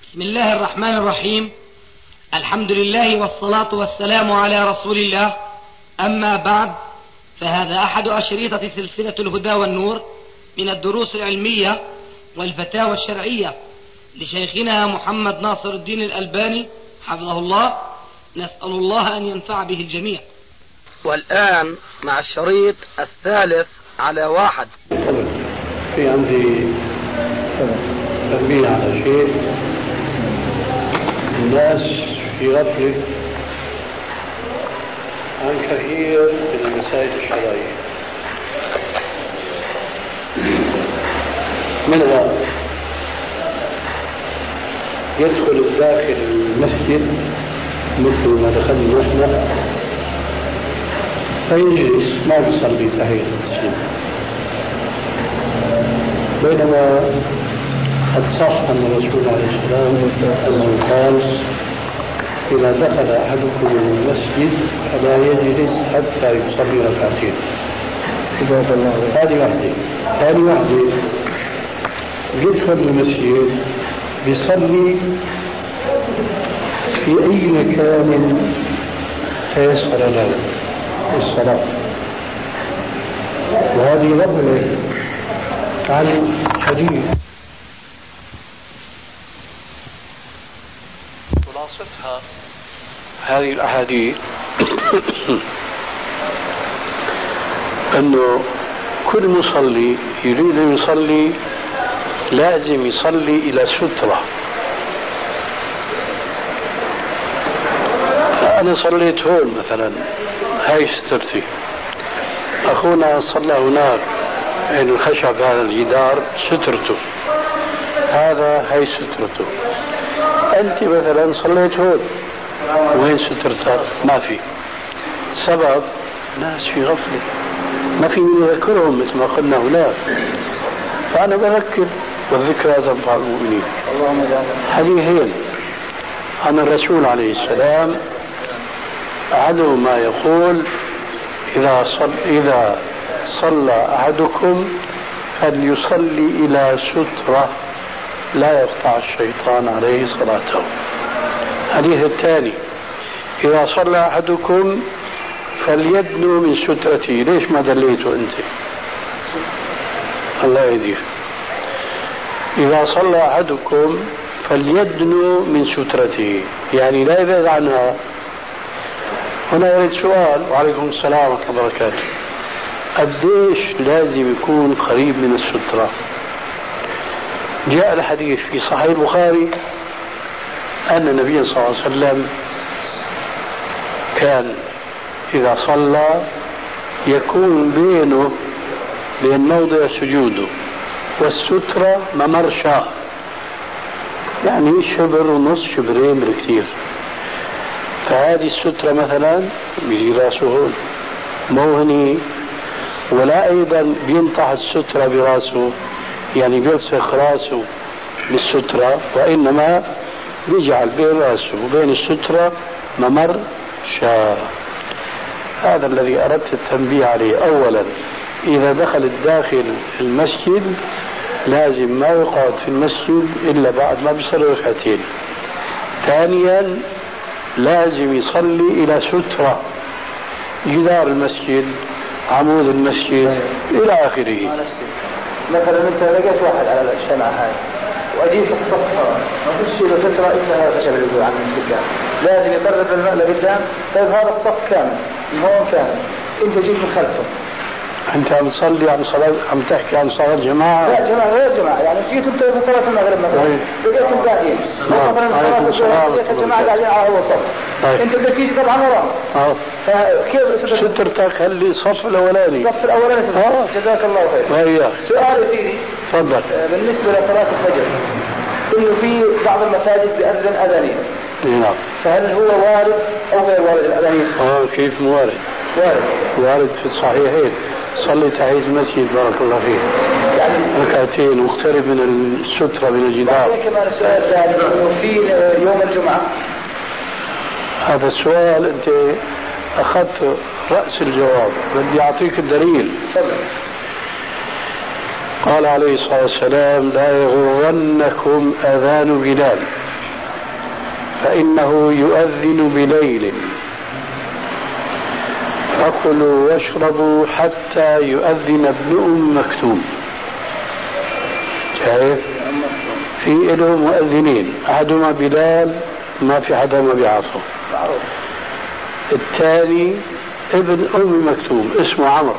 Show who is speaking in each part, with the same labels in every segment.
Speaker 1: بسم الله الرحمن الرحيم. الحمد لله والصلاة والسلام على رسول الله. أما بعد، فهذا أحد أشريطة سلسلة الهدى والنور من الدروس العلمية والفتاوى الشرعية لشيخنا محمد ناصر الدين الألباني حفظه الله. نسأل الله أن ينفع به الجميع. والآن مع الشريط الثالث على 1.
Speaker 2: في عندي تنبيه على شيء. الناس في غفلة عن كثير من المسائل الشرعية، منها يدخل داخل المسجد مثل ما دخلنا نحن فيجلس ما يصلي تحية المسجد، بينما قد صح أن الرسول عليه السلام أنه قال: إذا دخل أحدكم المسجد فلا يجلس حتى يصلي ركعتين. هذه واحدة. ثاني واحدة، يدخل المسجد يصلي في أي مكان تيسر له الصلاة، وهذه غفلة عن حديث. خلاصتها هذه الأحاديث أنه كل مصلي يريد أن يصلي لازم يصلي إلى سترة. أنا صليت هون مثلا، هاي سترتي. أخونا صلى هناك عند الخشب، هذا الجدار سترته، هاي سترته. أنت مثلا صليت هون، وين سترتك؟ ما في. سبب ناس في غفلة، ما في من يذكرهم مثل ما قلنا هناك. فأنا بذكر، والذكرى تنفع المؤمنين. حديثين عن الرسول عليه السلام، أحدهما يقول: إذا صلى أحدكم فليصلي إلى سترة لا يقطع الشيطان عليه صلاته. الحديث الثاني: إذا صلى أحدكم فليدنو من سترته. ليش ما دليته أنت؟ الله يهديك. إذا صلى أحدكم فليدنو من سترته، يعني لا يبعد عنها. هنا يريد سؤال، وعليكم السلام ورحمة الله وبركاته. قديش لازم يكون قريب من السترة؟ جاء الحديث في صحيح البخاري أن النبي صلى الله عليه وسلم كان إذا صلى يكون بينه بين موضع سجوده والسترة ممر شاء، يعني شبر ونص، شبرين بالكثير. فهذه السترة مثلا بيجي راسه هون، مو هني، ولا أيضا بينطح السترة براسه، يعني بيلصق راسه بالسترة، وإنما بيجعل بين راسه وبين السترة ممر شاء. هذا الذي أردت التنبيه عليه. أولا، إذا دخل الداخل المسجد لازم ما يقعد في المسجد إلا بعد ما بيصلي ركعتين. ثانيا، لازم يصلي إلى سترة، جدار المسجد، عمود المسجد، إلى آخره.
Speaker 3: مثلا انت لقيت واحد على الشمعة هاي واجيب في الصفحة ما فيش له سترة الا هذا الخشب اللي عن السكان، لازم يقرب الماء لقدام. طيب هذا الصف كامل من هون كامل، انت جيت من خلفه.
Speaker 2: انت عم تصلي عم تحكي عن صلاة جماعة؟
Speaker 3: لا جماعة غير جماعة، يعني جيت انت في صلاة المغرب مثلا لقيتهم قاعدين، مثلا صلاة الظهر لقيت الجماعة قاعدين على هو صف، انت بدك تيجي طبعا وراه.
Speaker 2: فكيف سترتك هل الصف الاولاني؟
Speaker 3: الصف الاولاني. جزاك الله خير. سؤال يا سيدي،
Speaker 2: تفضل.
Speaker 3: بالنسبة لصلاة الفجر، انه في بعض المساجد بيأذن اذانين.
Speaker 2: نعم.
Speaker 3: فهل هو وارد او غير وارد الاذانين؟
Speaker 2: كيف وارد؟ وارد في الصحيحين. صلي تحية المسجد بارك الله فيك، يعني ركعتين واقترب من السترة من الجدار.
Speaker 3: كمان السؤال الثاني، انه في يوم الجمعة.
Speaker 2: هذا السؤال انت اخذت رأس الجواب، بدي اعطيك الدليل. قال عليه الصلاة والسلام: لا يغرنكم أذان بلال فإنه يؤذن بليل فكلوا واشربوا حتى يؤذن ابن أم مكتوم. شايف؟ في له مؤذنين، أحدهما بلال ما في حدا ما بيعرفه، الثاني ابن أم مكتوم اسمه عمرو.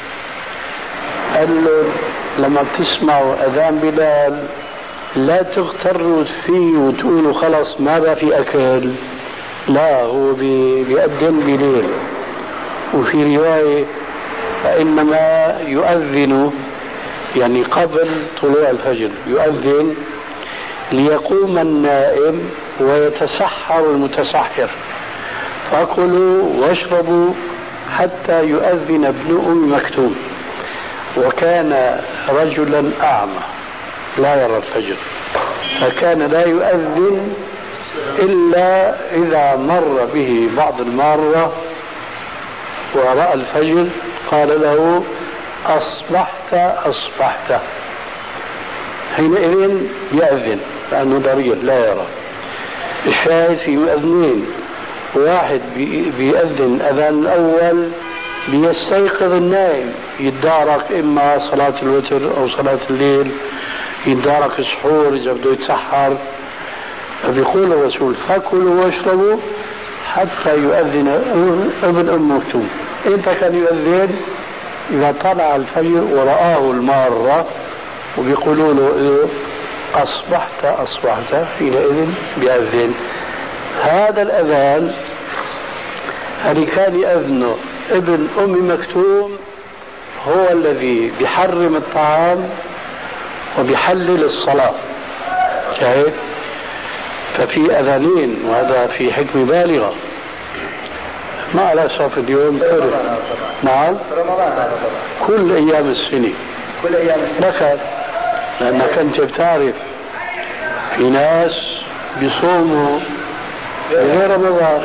Speaker 2: قال له لما بتسمعوا أذان بلال لا تغتروا فيه وتقولوا خلص ما بقى في أكل، لا، هو بيأذن بليل. وفي رواية فإنما يؤذن يعني قبل طلوع الفجر، يؤذن ليقوم النائم ويتسحر المتسحر، فكلوا واشربوا حتى يؤذن ابن أم مكتوم. وكان رجلا أعمى لا يرى الفجر، فكان لا يؤذن إلا إذا مر به بعض المارة ورأى الفجر قال له أصبحت أصبحت، حينئذ يأذن لأنه ضرير لا يرى. الشاهد في مؤذنين، واحد بيأذن أذان الأول ليستيقظ النائم، يتدارك إما صلاة الوتر أو صلاة الليل، يتدارك السحور إذا بده يتسحر. فبيقول الرسول فكلوا واشربوا حتى يؤذن ابن أم مكتوم. إمتى كان يؤذن؟ إذا طلع الفجر ورآه المارة وبيقولوا له أصبحت أصبحت، حينئذ بيأذن. هذا الأذان اللي كان يأذنه ابن أم مكتوم هو الذي بيحرم الطعام وبيحلل الصلاة. شايف؟ ففي أذانين، وهذا في حكمة بالغة ما على صف اليوم. نعم، كل أيام السنة،
Speaker 3: كل أيام السنة.
Speaker 2: لك لأنك أنت بتعرف في ناس بيصوموا غير رمضان،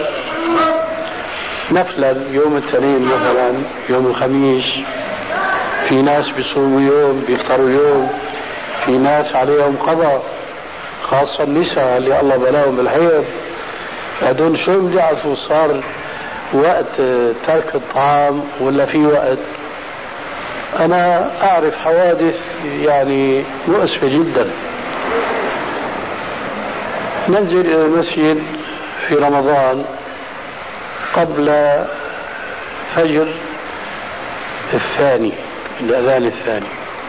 Speaker 2: نفلا يوم الاثنين مثلا، يوم الخميس، في ناس بيصوموا يوم بيفطروا يوم، في ناس عليهم قضاء، خاصة النساء اللي الله بلاهم بالحيض، هذول شو بيعرفوا صار وقت ترك الطعام ولا في وقت. أنا أعرف حوادث يعني مؤسفة جدا. ننزل إلى المسجد في رمضان قبل فجر الثاني، الأذان الثاني،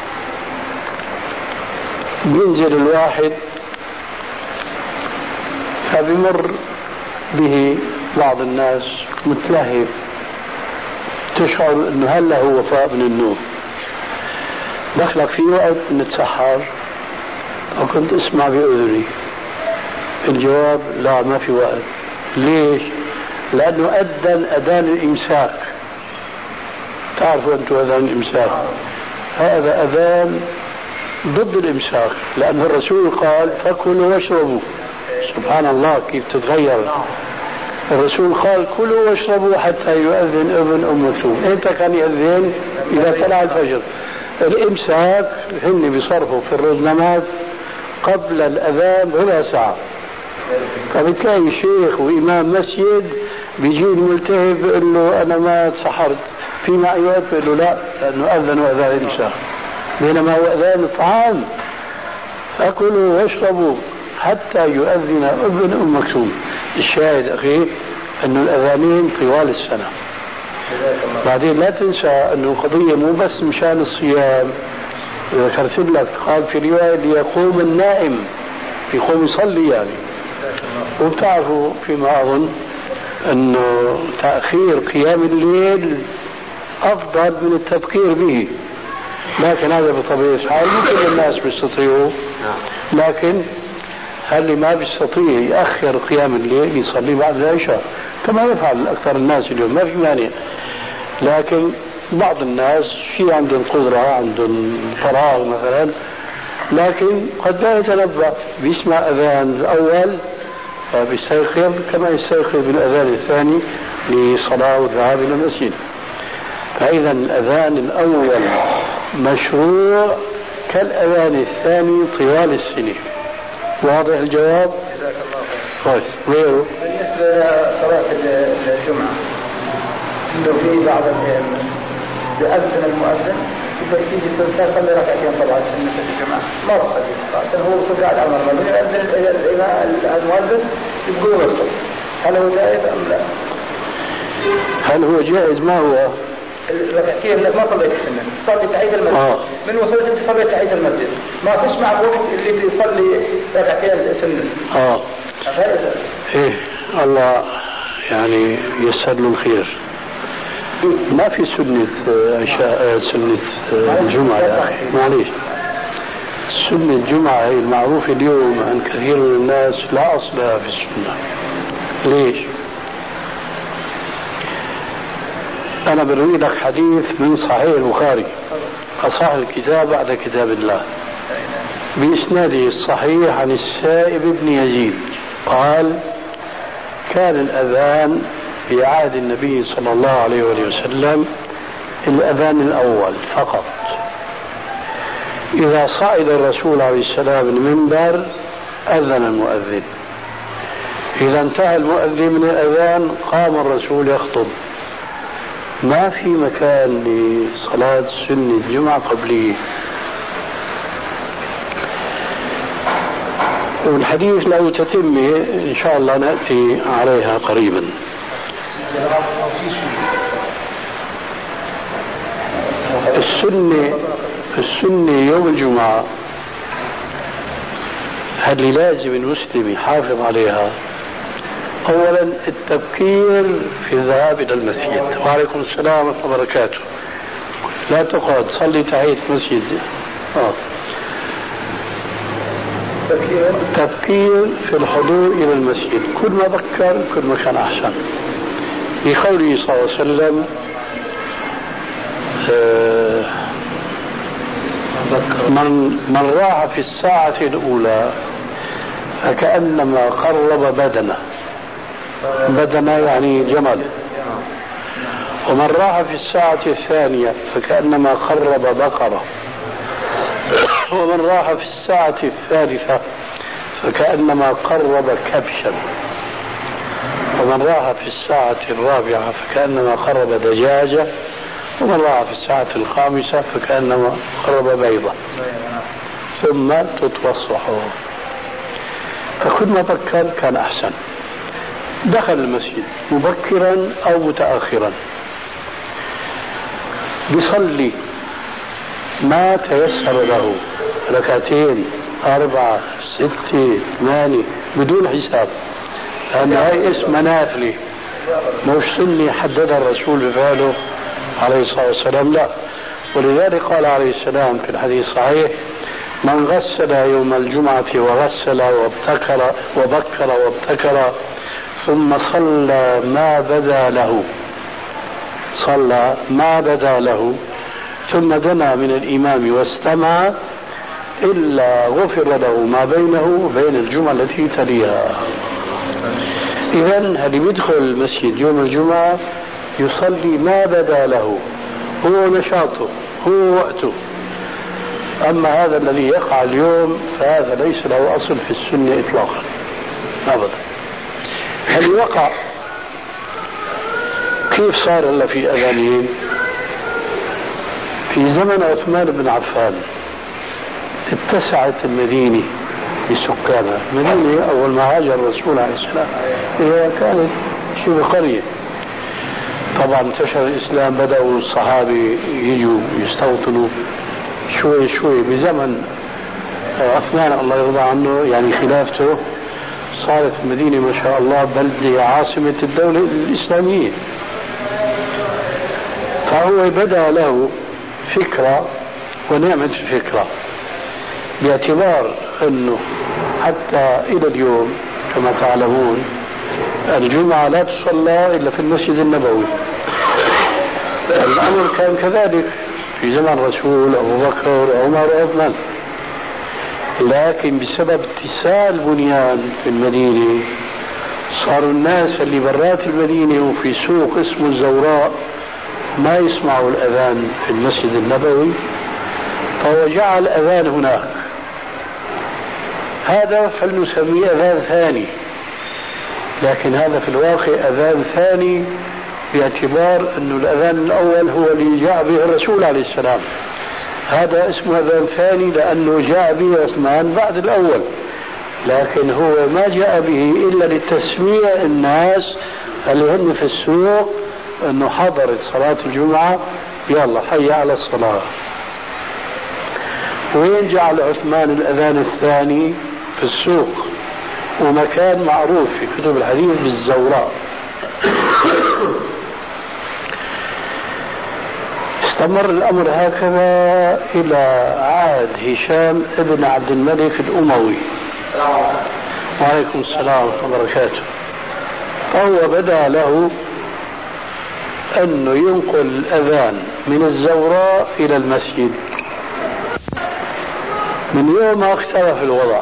Speaker 2: بينزل الواحد فبمر به بعض الناس متلهف، تشعر انه هلا هو وفاء من النوم، دخلك في وقت نتسحر وكنت اسمع بأذني الجواب لا ما في وقت. ليش؟ لأنه أذان الإمساك. تعرفوا أنتم أذان الإمساك؟ هذا أذان ضد الإمساك، لأن الرسول قال فكلوا واشربوا. سبحان الله كيف تتغير. الرسول قال كلوا واشربوا حتى يؤذن ابن أم مكتوم. إمتى كان يؤذن؟ إذا طلع الفجر. الإمساك هن بيصرفوا في الرزنامات قبل الأذان بربع ساعة. فبتلاقي شيخ وإمام مسجد بيجي الملتهب بيقول له أنا ما تسحرت في معي وقت، بيقول له لا لأنه أذنوا أذان الإمساك، بينما هو أذان الطعام. فكلوا واشربوا حتى يؤذن ابن أم مكتوم. الشاهد أخي أن الأذانين طوال السنة. بعدين لا تنسى أنه قضية مو بس مشان الصيام، ذكرت لك قال في رواية ليقوم النائم، يقوم يصلي يعني. وبتعرفوا فيما أظن أنه تأخير قيام الليل أفضل من التبكير به، لكن هذا بطبيعة الحال مو كل الناس بيستطيعوا، لكن اللي ما بيستطيع يأخر قيام الليل يصلي بعد العشاء كما يفعل أكثر الناس اليوم، ما في مانع. لكن بعض الناس في عندهم قدرة، عندهم فراغ مثلا، لكن قد لا يتنبأ، بيسمع أذان الأول فبيستيقظ كما يستيقظ بالأذان الثاني لصلاة والذهاب إلى المسجد. فإذا الأذان الأول مشروع كالأذان الثاني طوال السنة. واضح الجواب؟ طيب غيره.
Speaker 3: بالنسبة لصلاة الجمعة إنه في بعض الأئمة بأذن المؤذن إذا تيجي تصلي ركعتين طبعا سنة الجمعة ما رخص عشان هو وصل قاعد على المنبر يأذن المؤذن يقول وصل. هل هو جائز أم لا؟
Speaker 2: هل هو جائز؟ ما هو؟
Speaker 3: الركعتين انك ما صليت السنة صلي تحية المسجد من وصلت انت صليت تحية المسجد ما تسمع بوقت اللي يصلي ركعتين سنة.
Speaker 2: ايه الله يعني يسر له الخير. ما في سنة عشاء سنة الجمعة يا أخي معليش. سنة الجمعة هي المعروفة اليوم عن كثير من الناس لا أصل لها في السنة. ليش؟ أنا بروي لك حديث من صحيح البخاري أصح الكتاب بعد كتاب الله بإسناده الصحيح عن السائب بن يزيد قال كان الأذان في عهد النبي صلى الله عليه وسلم الأذان الأول فقط. إذا صعد الرسول عليه السلام المنبر أذن المؤذن. إذا انتهى المؤذن من الأذان قام الرسول يخطب. ما في مكان لصلاة سنة الجمعة قبليه. والحديث له تتمة إن شاء الله نأتي عليها قريبا. السنة يوم الجمعة هل لازم المسلم يحافظ عليها؟ أولا التبكير في الذهاب إلى المسجد. وعليكم السلام ورحمة الله وبركاته. لا تقعد صلي تحية مسجد. التبكير في الحضور إلى المسجد كل ما بكر كل ما كان أحسن. في قوله صلى الله عليه وسلم من راح في الساعة الأولى فكأنما قرب بدنه يعني جمل. ومن راح في الساعة الثانية فكأنما قرب بقرة. ومن راح في الساعة الثالثة فكأنما قرب كبشا. ومن راح في الساعة الرابعة فكأنما قرب دجاجة. ومن راح في الساعة الخامسة فكأنما قرب بيضة. ثم تتوسحوا. فكل ما بكر كان أحسن. دخل المسجد مبكرا أو متأخرا بيصلي ما تيسر له 2 4 6 8 بدون حساب لأن هاي اسم نافلة مش سنة حددها الرسول بفعله عليه الصلاة والسلام لا. ولذلك قال عليه السلام في الحديث الصحيح من غسل يوم الجمعة وغسل وبكر وابتكر ثم صلى ما بدا له ثم دنا من الإمام واستمع إلا غفر له ما بينه وبين الجمعة التي تليها. إذن اللي يدخل المسجد يوم الجمعة يصلي ما بدا له هو نشاطه هو وقته. أما هذا الذي يقع اليوم فهذا ليس له أصل في السنة إطلاقا أبدا. هل وقع كيف صار هلا في أذانين؟ في زمن عثمان بن عفان اتسعت المدينة بسكانها. المدينة أول ما هاجر الرسول عليه السلام هي كانت شبه قرية. طبعا انتشر الإسلام بدأوا الصحابة يجوا يستوطنوا شوي شوي. بزمن عثمان الله يرضى عنه يعني خلافته صارت المدينة ما شاء الله بلدة عاصمة الدولة الإسلامية. فهو بدأ له فكرة ونعمة الفكرة باعتبار أنه حتى إلى اليوم كما تعلمون الجمعة لا تصلى إلا في المسجد النبوي. الأمر كان كذلك في زمن الرسول أبو بكر وعمر وعثمان. لكن بسبب اتساع البنيان في المدينة صاروا الناس اللي برات المدينة وفي سوق اسمه الزوراء ما يسمعوا الأذان في المسجد النبوي فوجع الأذان هناك. هذا فلنسميه أذان ثاني لكن هذا في الواقع أذان ثاني باعتبار أن الأذان الأول هو اللي جاء به الرسول عليه السلام. هذا اسمه أذان ثاني لأنه جاء به عثمان بعد الأول، لكن هو ما جاء به إلا لتسميع الناس اللي هم في السوق أنه حضرت صلاة الجمعة، يلا حي على الصلاة. وين جعل عثمان الأذان الثاني؟ في السوق، ومكان معروف في كتب الحديث بالزوراء. استمر الأمر هكذا إلى عهد هشام ابن عبد الملك الأموي. وعليكم السلام ورحمة الله وبركاته. فهو بدأ له أنه ينقل الأذان من الزوراء إلى المسجد. من يوم ما اختلف الوضع،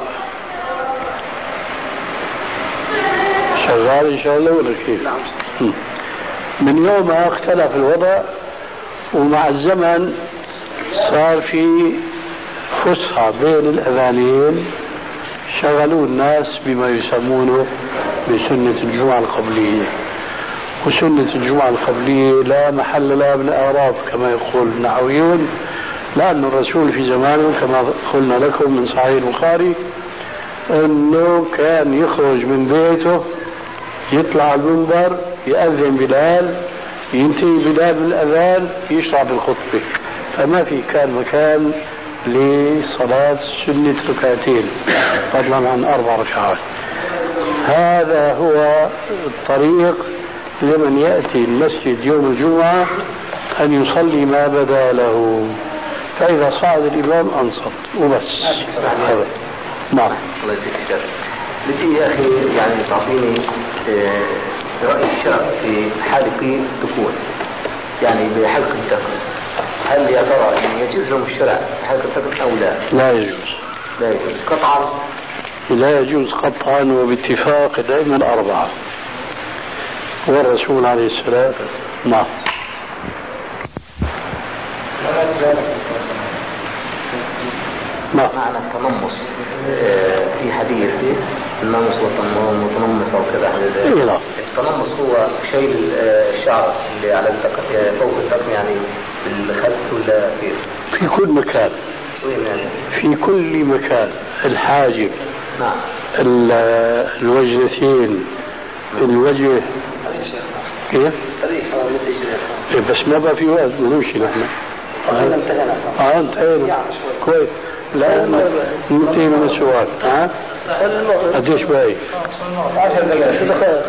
Speaker 2: شغال إن شاء الله ولا كيف؟ من يوم ما اختلف الوضع ومع الزمن صار في فسحة بين الأذانين، شغلوا الناس بما يسمونه بسنة الجمعة القبلية. وسنة الجمعة القبلية لا محل لها من الأعراب كما يقول النحويون، لأن الرسول في زمانه كما قلنا لكم من صحيح البخاري أنه كان يخرج من بيته يطلع المنبر يأذن بلال، ينتهي بلال من الأذان يشرع بالخطبة، فما في كان مكان لصلاة سنة ركعتين فضلا عن 4 ركعات. هذا هو الطريق لمن يأتي المسجد يوم الجمعة أن يصلي ما بدا له، فإذا صعد الإمام أنصت وبس. نعم.
Speaker 4: الله يجزيك. بدي يا أخي يعني تعطيني رأي الشرع في حلق الذكور، يعني بحلق الذكر، هل يا ترى يجوز لهم الشرع حلق الذكر أو لا؟
Speaker 2: لا يجوز.
Speaker 4: لا يجوز قطعا.
Speaker 2: لا يجوز قطعا وباتفاق الأئمة الأربعة والرسول عليه السلام. نعم.
Speaker 4: معنى التنمص في حديث النمص والتنمص او كذا. التنمص هو شيء الشعر اللي على الذقن فوق الذقن، يعني بالخلف ولا كيف؟
Speaker 2: في كل مكان. في كل مكان، الحاجب.
Speaker 4: نعم.
Speaker 2: الوجهتين، الوجه. كيف؟ بس ما بقى في وقت نمشي نحن. انتهينا. كويس. لا ننتهي من السؤال. قديش باقي؟
Speaker 3: 10 دقائق.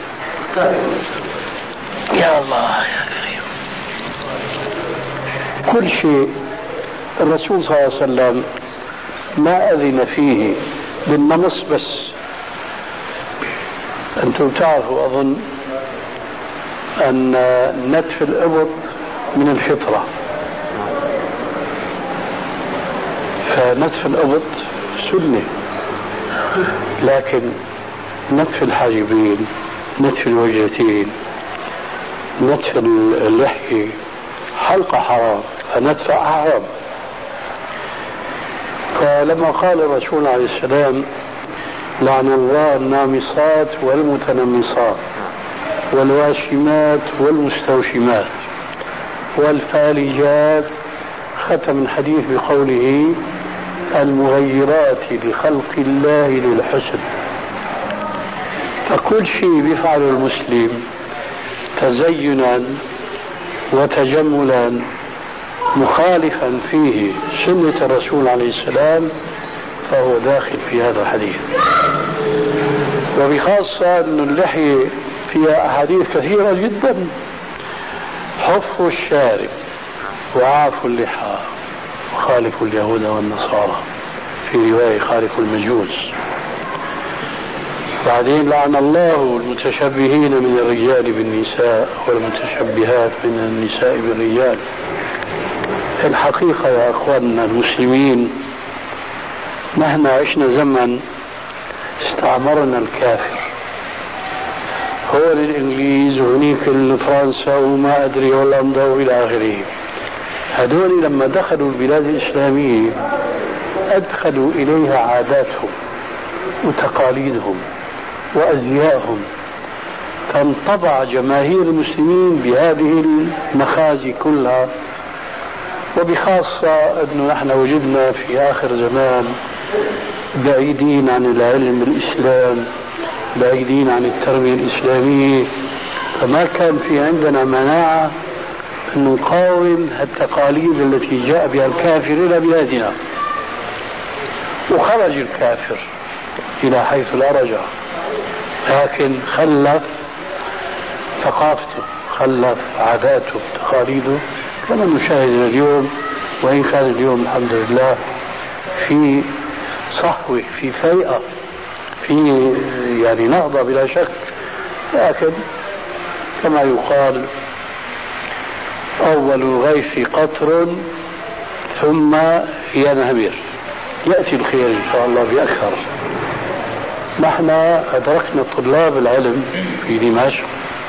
Speaker 2: يا الله يا كريم. كل شيء الرسول صلى الله عليه وسلم ما أذن فيه بالنمص بس. أنتم تعرفوا أظن أن نتف الإبط من الفطرة، فنتف الإبط سنة، لكن نتف الحاجبين، نتف الوجهتين، نتف اللحية، حلقة حرام، فنتف حرام. فلما قال الرسول عليه السلام لعن الله النامصات والمتنمصات والواشمات والمستوشمات والفالجات، ختم الحديث بقوله المغيرات لخلق الله للحسن. فكل شيء بيفعله المسلم تزينا وتجملا مخالفا فيه سنة الرسول عليه السلام فهو داخل في هذا الحديث. وبخاصة أن اللحية فيها أحاديث كثيرة جدا: حفوا الشارب وعافوا اللحى وخالفوا اليهود والنصارى، في رواية خالفوا المجوس. بعدين لعن الله المتشبهين من الرجال بالنساء والمتشبهات من النساء بالرجال. الحقيقة يا أخواننا المسلمين، نحن عشنا زمن استعمرنا الكافر، هو الإنجليز وهنيك فرنسا وما أدري هولندا وإلى آخره. هذول لما دخلوا البلاد الإسلامية أدخلوا إليها عاداتهم وتقاليدهم وأزيائهم تنطبع جماهير المسلمين بهذه المخازي كلها. وبخاصة أنه نحن وجدنا في آخر زمان بعيدين عن العلم الإسلام، بعيدين عن التربية الإسلامية، فما كان في عندنا مناعة أن نقاوم التقاليد التي جاء بها الكافر إلى بلادنا. وخرج الكافر إلى حيث لا رجع، لكن خلف ثقافته، خلف عاداته، تقاليده، كما نشاهد اليوم. وإن كان اليوم الحمد لله في صحوة، في فيئة، في يعني نهضة بلا شك، لكن كما يقال أول الغيث قطر ثم ينهمر، يأتي الخير إن شاء الله بأكثر. نحن أدركنا طلاب العلم في دمشق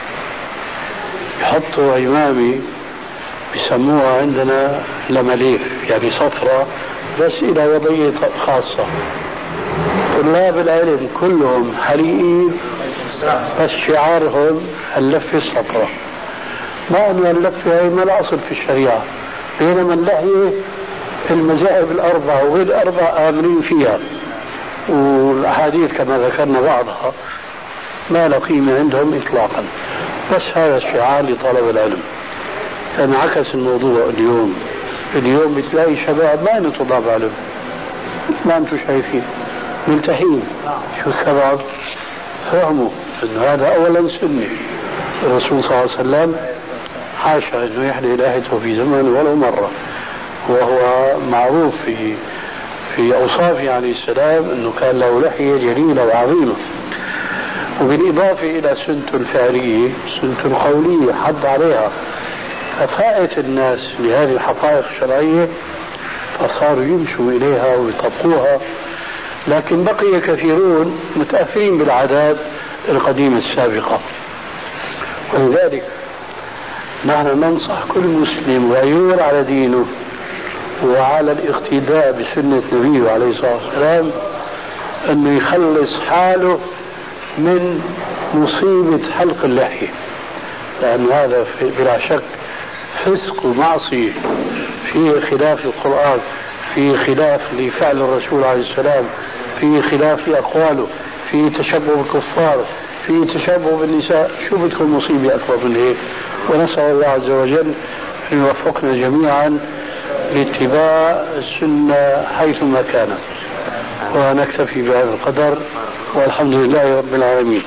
Speaker 2: يحطوا عمامي بسموها عندنا لمليف، يعني صفرة بس إلى وضعية خاصة. طلاب العلم كلهم حليقين بس شعارهم اللفة الصفراء، مع أن اللفة هي ما الأصل في الشريعة، بينما اللحية المذاهب الأربعة وغير الأربعة آمنين فيها، والأحاديث كما ذكرنا بعضها ما لا قيمة عندهم إطلاقا. بس هذا الشعار لطلب العلم. انعكس الموضوع اليوم بتلاقي شباب ما انه طلاب علم، ما انتم شايفين ملتحين. شو السبب؟ فهموا انه هذا اولا سنة الرسول صلى الله عليه وسلم حاشا انه يحلي لحيته في زمن ولو مرة، وهو معروف في اوصافه عليه السلام انه كان له لحية جليلة وعظيمة. وبالإضافة إلى سنته الفعلية سنته القولية حض عليها، ففاءت الناس لهذه الحقائق الشرعية فصاروا يمشوا إليها ويطبقوها. لكن بقي كثيرون متأثرين بالعادات القديمة السابقة. ولذلك نحن ننصح كل مسلم غيور على دينه وعلى الاقتداء بسنة نبيه عليه الصلاة والسلام أنه يخلص حاله من مصيبة حلق اللحية، لأن هذا بلا شك فسق ومعصية، فيه خلاف القرآن، فيه خلاف لفعل الرسول عليه السلام، فيه خلاف لأقواله، فيه تشبه بالكفار، فيه تشبه بالنساء. شو بدكم مصيبة أكبر من هيك؟ ونسأل الله عز وجل أن يوفقنا جميعا لاتباع السنة حيثما كانت. ونكتفي بهذا القدر والحمد لله رب العالمين.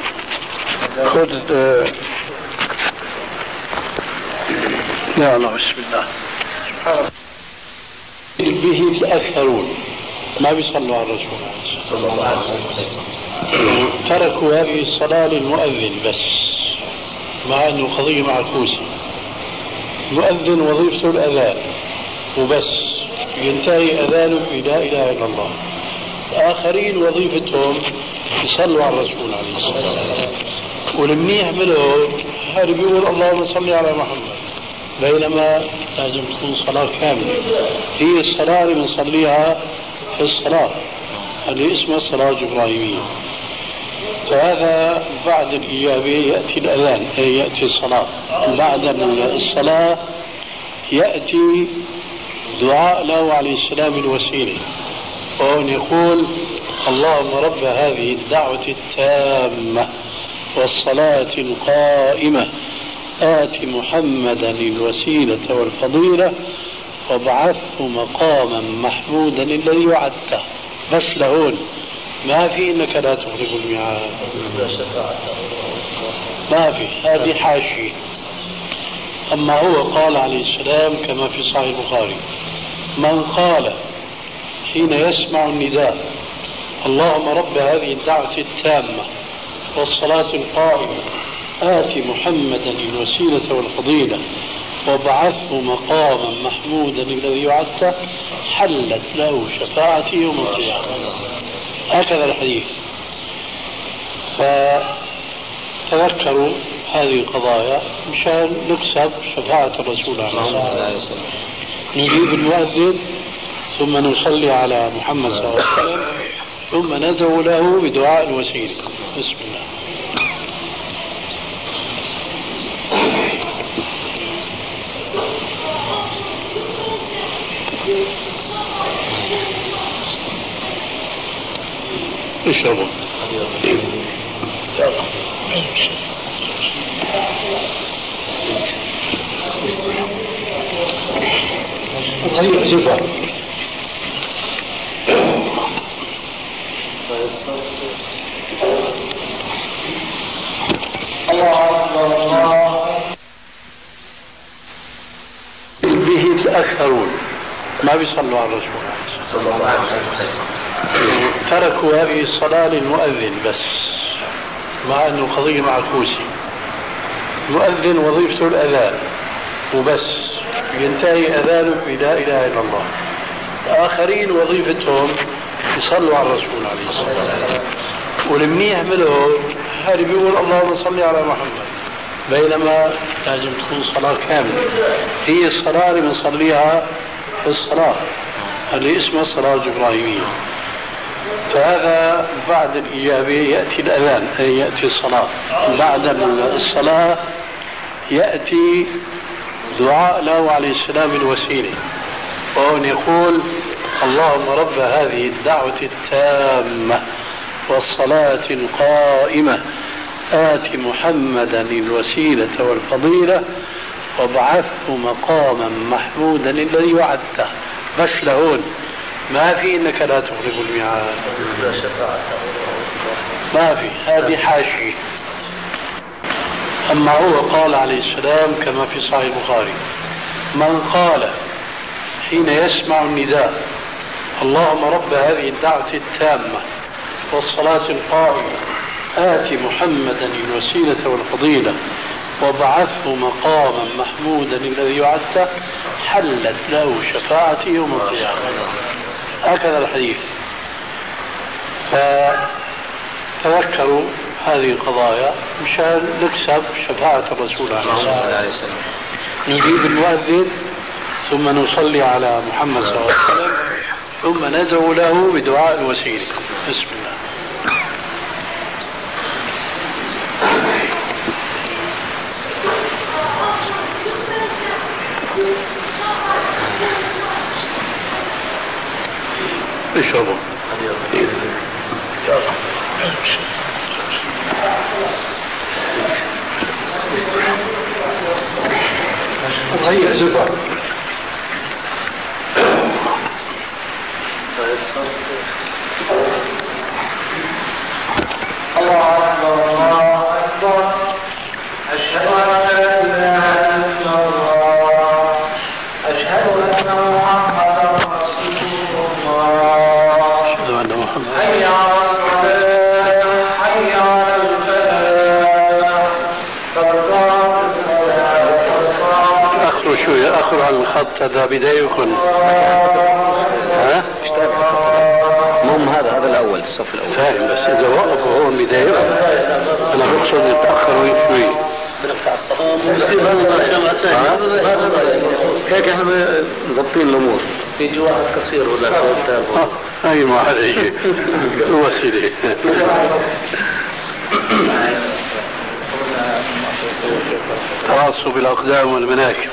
Speaker 2: لا الله بسم الله. به الأكثرون ما بيصلوا على الرسول صلى الله عليه وسلم، تركوا هذه الصلاة للمؤذن بس، مع أنه قضية معكوسة. المؤذن وظيفته الأذان وبس، ينتهي أذانه بلا إله إلا الله. الآخرين وظيفتهم يصلوا على الرسول عليه الصلاة والسلام. والمنيح منهم هذا بيقول اللهم صل على محمد، بينما لازم تكون صلاة كاملة. هي الصلاة اللي بنصليها في الصلاة اللي اسمها الصلاة الإبراهيمية. فهذا بعد الإجابة يأتي الأذان، يأتي الصلاة. بعد الصلاة يأتي دعاء له عليه السلام الوسيلة، وأن يقول اللهم رب هذه الدعوة التامة والصلاة القائمة آت محمدا الوسيلة والفضيلة وابعثه مقاما محمودا الذي وعدته. بس لهون ما في إنك لا تخلف الميعاد، ما في، هذه حاشية. أما هو قال عليه السلام كما في صحيح البخاري: من قال حين يسمع النداء اللهم رب هذه الدعوة التامة والصلاة القائمة آت محمدا الوسيلة والفضيلة وابعثه مقاما محمودا الذي وعدته حلت له شفاعتي يوم القيامة. هكذا الحديث. فتذكروا هذه القضايا مشان نكسب شفاعة الرسول عليه الصلاة والسلام. نجيب المؤذن ثم نصلي على محمد صلى الله عليه وسلم ثم ندعو له بدعاء الوسيلة. بسم الله. اشربوا. به الأكثرون ما بيصلوا على الرسول صلى الله عليه وسلم، تركوا هذه الصلاة للمؤذن بس، مع أنه قضية معكوسة. المؤذن وظيفته الأذان وبس، ينتهي أذانه بلا إله إلا الله. الآخرين وظيفتهم يصلوا على الرسول عليه الصلاة والسلام، والمنيح منهم هذا بيقول اللهم صل على محمد، بينما لازم تكون صلاة كاملة. هي الصلاة اللي بنصليها في الصلاة اللي اسمها الصلاة الإبراهيمية. فهذا بعد الإجابة يأتي الأذان، أي يأتي الصلاة. بعد الصلاة يأتي دعاء له عليه السلام الوسيلة، وهو يقول اللهم رب هذه الدعوة التامة والصلاة القائمة آت محمدا الوسيلة والفضيلة وابعثه مقاما محمودا الذي وعدته. بس لهون ما في انك لا تخلف الميعاد، ما في، هذه حاشية. اما هو قال عليه السلام كما في صحيح البخاري: من قال حين يسمع النداء اللهم رب هذه الدعوة التامة والصلاة القائمة آت محمدا الوسيلة والفضيلة وابعثه مقاما محمودا الذي وعدته حلت له شفاعتي يوم القيامة. هكذا الحديث. فتذكروا هذه القضايا مشان نكسب شفاعة الرسول عليه الصلاة والسلام. نجيب المؤذن ثم نصلي على محمد صلى الله عليه وسلم ثم ندعو له بدعاء الوسيلة. بسم الله. اشربوا. هيا زبر. الله أكبر الله أكبر أشهد أن لا إله إلا الله أشهد أن محمدا رسول الله أشهد أن محمدا حي على الصلاة حي على الفلاح قد قامت الصلاة أخروا شوية، أخروا على الخط هذا بدايكم. ها؟ مهم هذا الأول الصف الأول فاهم، بس إذا وقفوا هو بداية أنا بقصد يتأخروا شوي. هيك احنا مضبطين الأمور. في واحد قصير ولا أي ما هذا شيء وسيلة. تواصوا بالأقدام والمناكب.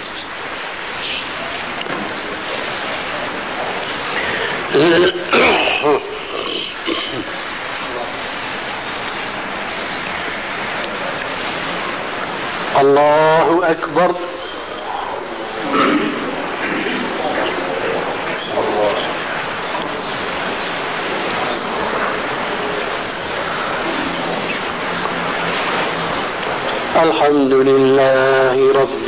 Speaker 2: الله أكبر. الحمد لله رب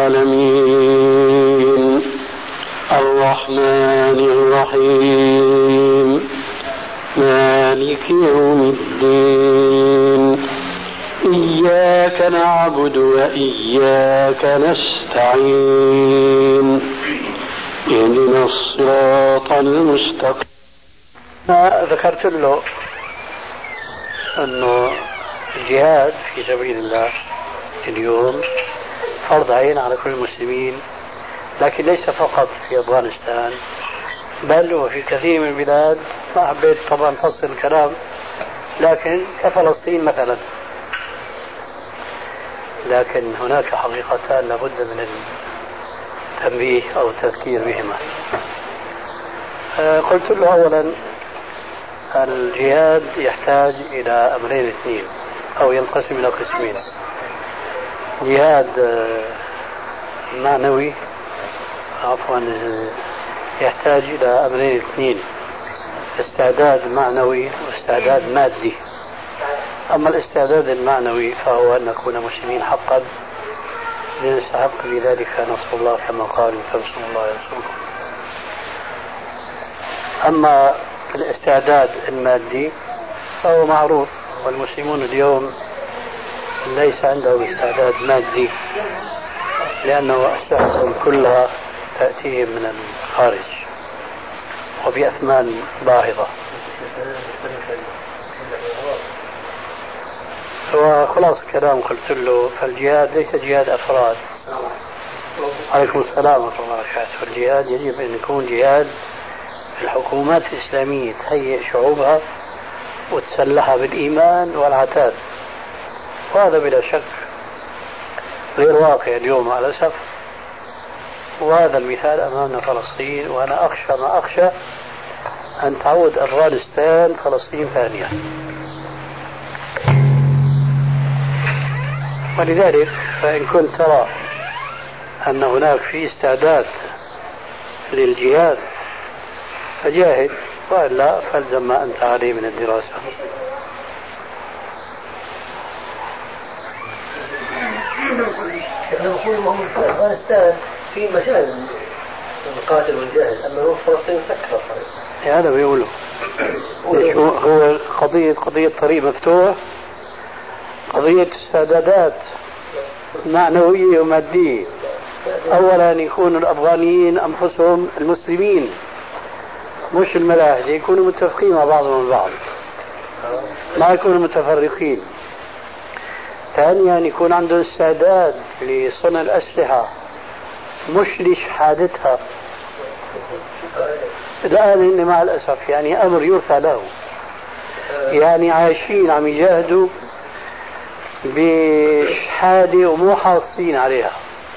Speaker 2: العالمين الرحمن الرحيم مالك يوم الدين إياك نعبد وإياك نستعين اهدنا الصراط المستقيم. ذكرت له أنه الجهاد في سبيل الله اليوم فرض عين على كل المسلمين، لكن ليس فقط في أفغانستان بل وفي كثير من البلاد ما حبيت طبعا فصل الكلام، لكن كفلسطين مثلا. لكن هناك حقيقتان لابد من التنبيه أو التذكير بهما. قلت له أولا الجهاد يحتاج إلى أمرين اثنين أو ينقسم إلى قسمين: جهاد معنوي، يحتاج إلى أمرين اثنين: استعداد معنوي واستعداد مادي. أما الاستعداد المعنوي فهو أن نكون مسلمين حقا لنستحق بذلك نصر الله كما قال تنصروا الله ينصركم. أما الاستعداد المادي فهو معروف، والمسلمون اليوم ليس عندهم استعداد مادي لأنه أسلحتهم كلها تأتيهم من الخارج وبأثمان باهظة. وخلاص الكلام قلت له فالجهاد ليس جهاد أفراد. عليكم السلام ورحمة الله وبركاته. الجهاد يجب أن يكون جهاد الحكومات الإسلامية تهيئ شعوبها وتسلحها بالإيمان والعتاد، وهذا بلا شك غير واقع اليوم مع الأسف. وهذا المثال أمامنا فلسطين، وأنا أخشى ما أخشى أن تعود أفغانستان فلسطين ثانية. ولذلك فإن كنت ترى أن هناك في استعداد للجهاد فجاهد، وإلا فالزم ما أنت عليه من الدراسة.
Speaker 4: احنا نقول هم في أفغانستان في مجال القاتل والجاهد، أما هو فلسطين مسكرة الطريق.
Speaker 2: هذا بيقولوا هو قضية طريق مفتوح، قضية استعدادات معنوية ومادية. أولا يكون الأفغانيين أنفسهم المسلمين مش الملاحدة يكونوا متفقين مع بعضهم البعض، ما يكونوا متفرقين. ثانيا يكون عنده استعداد لصنع الأسلحة مش لشحادتها. الآن إن مع الأسف يعني أمر يرثى له، يعني عايشين عم يجاهدوا بشحادة ومو حاصين عليها.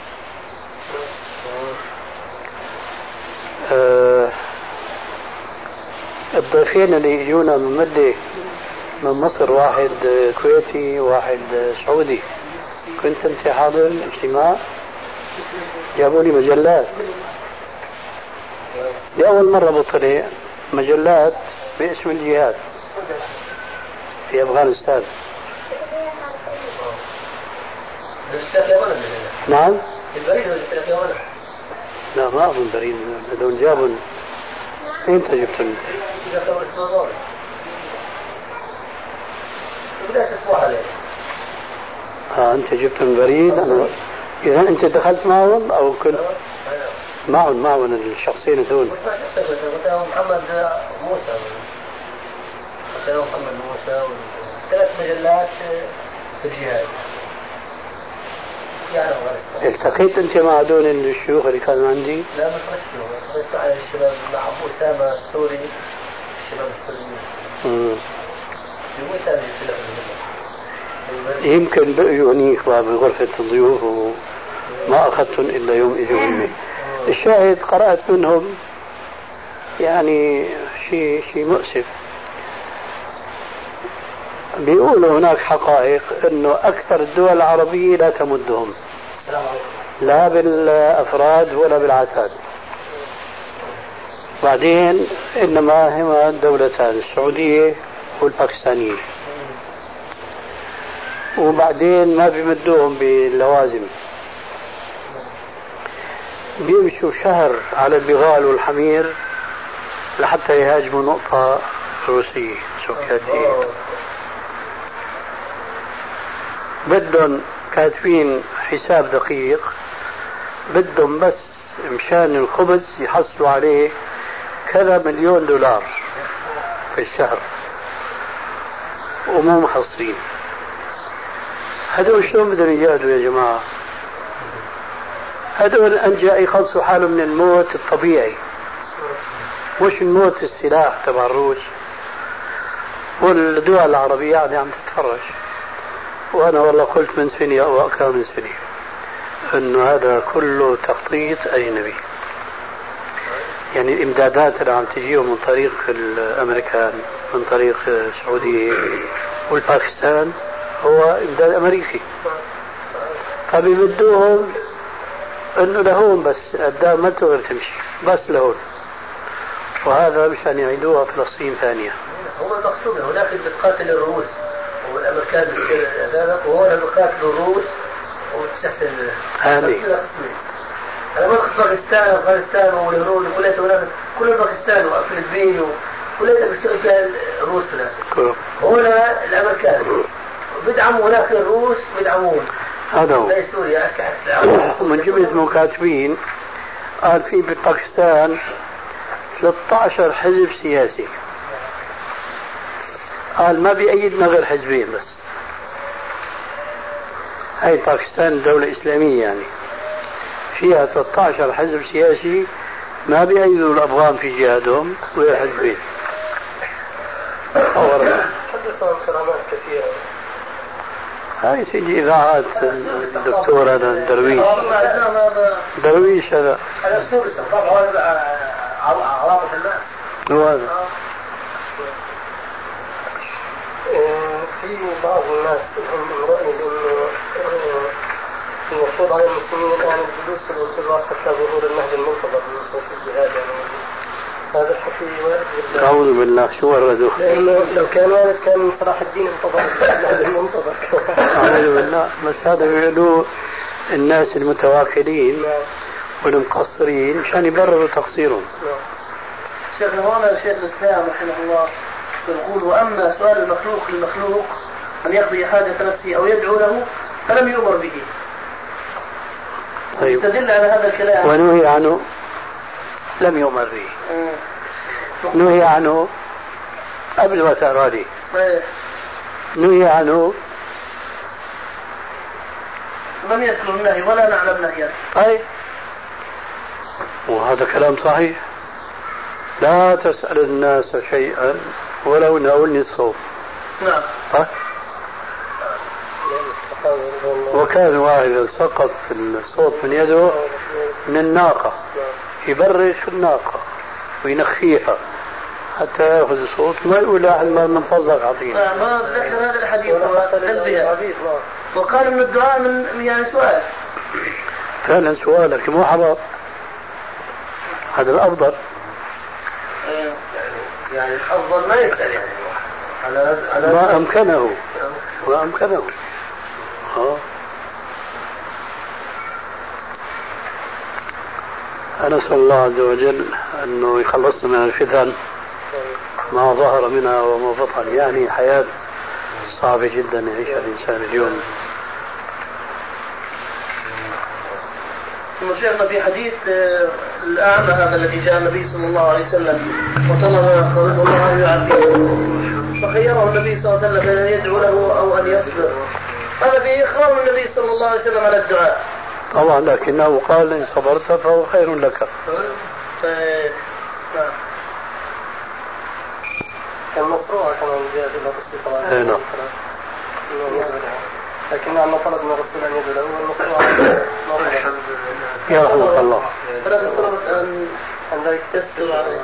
Speaker 2: الضيفين اللي يجونا من مدة من مصر، واحد كويتي واحد سعودي، كنت انت حاضر الاجتماع، جابوا لي مجلات لأول مرة بطلع مجلات باسم الجهاد في أفغانستان. نعم. لا ما أظن بريد، هذول جابوا. انت جبتهم؟ انت جبتهم بريد. اذا انت دخلت معهم او كنت معهم الشخصين هذول؟
Speaker 4: محمد موسى ثلاث مجلات في الجهاد.
Speaker 2: التقيت انت مع هذول الشيوخ اللي كانوا عندي؟
Speaker 4: لا ما تقيت على الشباب مع ابو اسامه السوري، الشباب السوريين.
Speaker 2: يمكن بقيوا هنيك بغرفة الضيوف وما أخذتهم إلا يوم إجوا مني. الشاهد قرأت منهم يعني شيء مؤسف. بيقولوا هناك حقائق إنه أكثر الدول العربية لا تمدهم لا بالأفراد ولا بالعتاد. بعدين إنما هما الدولتان السعودية والباكستانية، وبعدين ما بيمدوهم باللوازم، بيمشوا شهر على البغال والحمير لحتى يهاجموا نقطة روسية سوفيتية. بدهم كاتبين حساب دقيق، بدهم بس مشان الخبز يحصلوا عليه كذا مليون دولار في الشهر ومو محصلين. هذول شلون بدهم يجاهدوا يا جماعة؟ هذول أنجا يخلصوا حالهم من الموت الطبيعي. مش نموت السلاح تبع الروس والدول العربية يعني عم تتفرج. وأنا والله قلت من سنة أو أكثر من سنة أنه هذا كله تخطيط أجنبي. يعني الإمدادات اللي عم تجيهم من طريق الأمريكان من طريق السعودية والباكستان هو إمداد أمريكي. فبيمدوهم أنه لهون بس قدام ما تقدر تمشي بس لهون. وهذا مشان يعيدوها فلسطين ثانية.
Speaker 5: هو المقصود هناك بتقاتل الروس والامريكان وهنا بقاتلوا الروس وتستحسن هذه انا ما كنت باكستان وافغانستان والهنود وكلها هناك كل باكستان وفلبين وكلها بيشتغل فيها الروس هناك. هنا الامريكان بدعموا هناك الروس بدعمون.
Speaker 2: هذا هو
Speaker 5: زي سوريا
Speaker 2: من جملة مكاتبين قال في باكستان 13 حزب سياسي. قال ما بيأيدنا غير حزبين بس. هاي باكستان دولة إسلامية يعني فيها 13 حزب سياسي ما بيأيدوا الأفغان في جهادهم غير حزبين.
Speaker 5: حدثوا عن كرامات كثيرة.
Speaker 2: هاي تيجي إذاعات الدكتور هذا درويش هذا
Speaker 5: أسلوب استقطاب عواطف الناس.
Speaker 2: هو هذا.
Speaker 5: في بعض الناس هم رأي إنه المفروض على المسلمين الآن الجلوس في الانتظار حتى ظهور النهج المنتظر من نصوص الجهاد يعني هذا الحكي وارد.
Speaker 2: أعوذ بالله شو وردوه؟
Speaker 5: لأنه لو كان وارد كان صلاح الدين انتظر النهج المنتظر.
Speaker 2: أعوذ بالله بس هذا بيقولوه الناس المتواكلين والمقصرين مشان يبرروا تقصيرهم.
Speaker 5: شيخنا هنا شيخ الإسلام رحمه الله يقول وأما سؤال المخلوق للمخلوق أن يقضي حاجة نفسه أو يدعو له فلم يؤمر به.
Speaker 2: طيب.
Speaker 5: يستدل على هذا الكلام.
Speaker 2: ونهي عنه لم يؤمر به. نهي عنه قبل ما تقرأ لي. نهي عنه
Speaker 5: لم يذكر النهي ولا نعلم نهيا.
Speaker 2: طيب وهذا كلام صحيح. لا تسأل الناس شيئا ولو ناولني الصوت.
Speaker 5: نعم.
Speaker 2: وكان واحد سقط في الصوت من يده من الناقة يبرش في الناقة وينخيها حتى يأخذ الصوت ما يقول أحد ما من فضلك عطينا.
Speaker 5: ما ذكر هذا الحديث وقال إن الدعاء من يعني سؤال.
Speaker 2: فعلا سؤال لكن مو حرام. هذا الأفضل.
Speaker 5: يعني الأفضل ما يسأل يعني على
Speaker 2: ما أمكنه أنا أسأل الله عز وجل أنه يخلصنا من الفتن ما ظهر منها وما بطن. يعني حياة صعبة جدا يعيشها الإنسان اليوم.
Speaker 5: شيخنا في حديث الأعمى هذا الذي جاء النبي صلى الله عليه وسلم وطلب فرض الله أن يعافيه فخيره النبي صلى الله عليه وسلم أن يدعو له أو أن يصبر. هذا فيه إخبار النبي صلى الله عليه وسلم على الدعاء.
Speaker 2: طبعا لكنه قال إن صبرت فهو خير لك.
Speaker 5: المشروع كمان جاء إلى الرسول صلى الله عليه وسلم لكن عندما طلب من الرسول أن يدعو له المشروع
Speaker 2: يا رحمة الله.
Speaker 5: فلكن طلبت أن ذلك تستر عليه.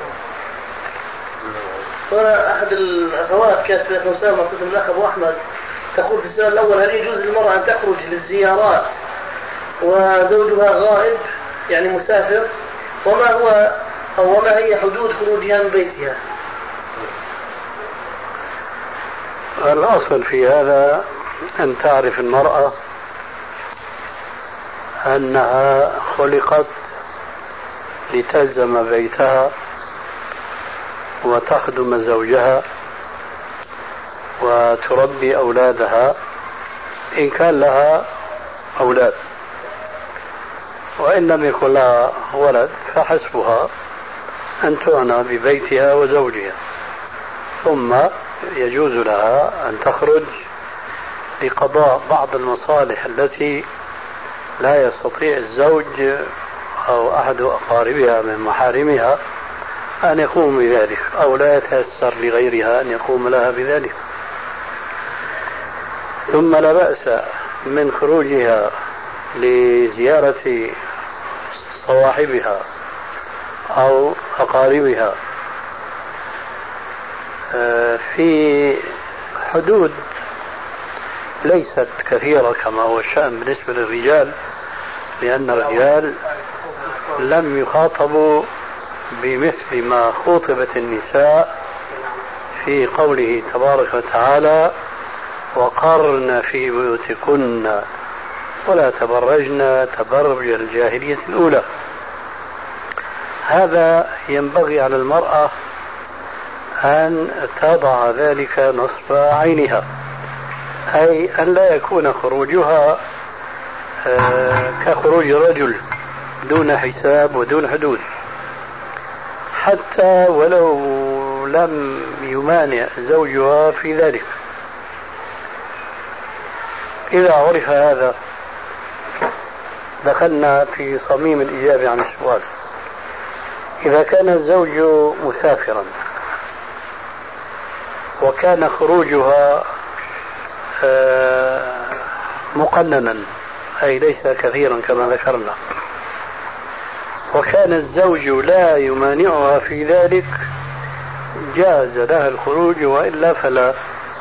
Speaker 5: هنا أحد الأخوات كانت في أسامة قسم الأخ أبو أحمد تقول في السؤال الأول هل يجوز للمرأة أن تخرج للزيارات وزوجها غائب يعني مسافر وما هو أو وما هي حدود خروجها من بيتها؟
Speaker 2: الأصل في هذا أن تعرف المرأة أنها خلقت لتلزم بيتها وتخدم زوجها وتربي أولادها إن كان لها أولاد، وإن لم يكن لها ولد فحسبها أن تعنى ببيتها وزوجها، ثم يجوز لها أن تخرج لقضاء بعض المصالح التي لا يستطيع الزوج أو أحد أقاربها من محارمها أن يقوم بذلك أو لا يتيسر لغيرها أن يقوم لها بذلك. ثم لا بأس من خروجها لزيارة صواحبها أو أقاربها في حدود ليست كثيرة كما هو الشأن بالنسبة للرجال، لأن الرجال لم يخاطبوا بمثل ما خوطبت النساء في قوله تبارك وتعالى: وقرن في بيوتكن ولا تبرجن تبرج الجاهلية الأولى. هذا ينبغي على المرأة أن تضع ذلك نصب عينها، أي أن لا يكون خروجها كخروج الرجل دون حساب ودون حدود، حتى ولو لم يمانع زوجها في ذلك. إذا عرف هذا دخلنا في صميم الإجابة عن السؤال. إذا كان الزوج مسافرا وكان خروجها مقننا، أي ليس كثيرا كما ذكرنا، وكان الزوج لا يمانعها في ذلك، جاز لها الخروج، وإلا فلا.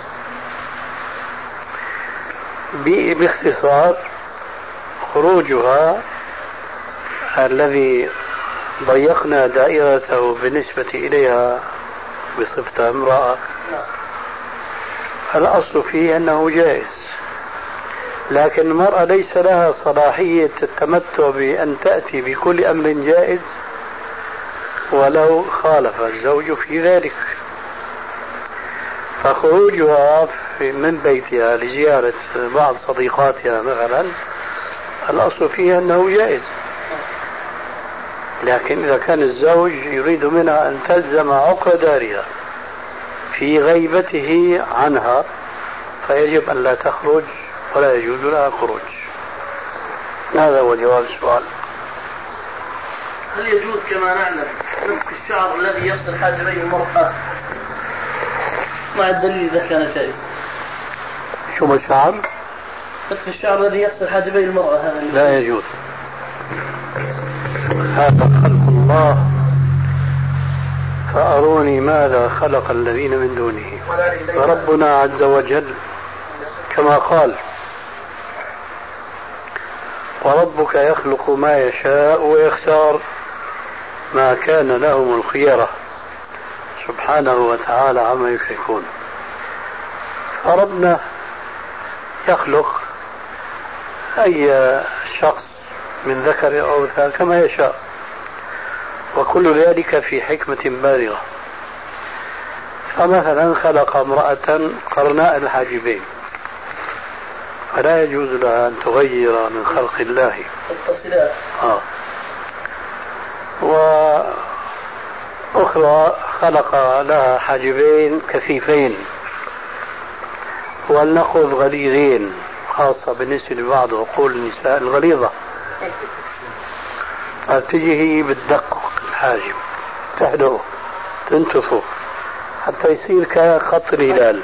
Speaker 2: باختصار، خروجها الذي ضيقنا دائرته بالنسبة إليها بصفتها امرأة، الأصل فيه أنه جائز، لكن المرأة ليس لها صلاحية التمتع بأن تأتي بكل أمر جائز ولو خالف الزوج في ذلك. فخروجها من بيتها لزيارة بعض صديقاتها مثلا، الأصل فيه أنه جائز، لكن إذا كان الزوج يريد منها أن تلزم عقر دارها في غيبته عنها، فيجب أن لا تخرج ولا يجوز لها خروج. هذا هو جواب السؤال.
Speaker 5: هل يجوز كما نعلم نفك الشعر الذي يصل حاجبي المرأة مع الدليل إذا كان جائز؟
Speaker 2: شو ما الشعر؟
Speaker 5: نفك الشعر الذي يصل حاجبي المرأة هذا
Speaker 2: لا يجوز، هذا خلق الله، فأروني ماذا خلق الذين من دونه. فربنا عز وجل كما قال: وربك يخلق ما يشاء ويختار ما كان لهم الخيرة سبحانه وتعالى عما يشركون. فربنا يخلق أي شخص من ذكر أو أنثى كما يشاء، وكل ذلك في حكمة بالغة. فمثلا خلق امرأة قرناء الحاجبين، فلا يجوز لها أن تغير من خلق الله. وأخرى خلق لها حاجبين كثيفين، ولنقل غليظين، خاصة بالنسبة لبعض عقول النساء الغليظة، فتجي هي بتدقق الحاجب، تحدقه تنتفه حتى يصير كخط الهلال.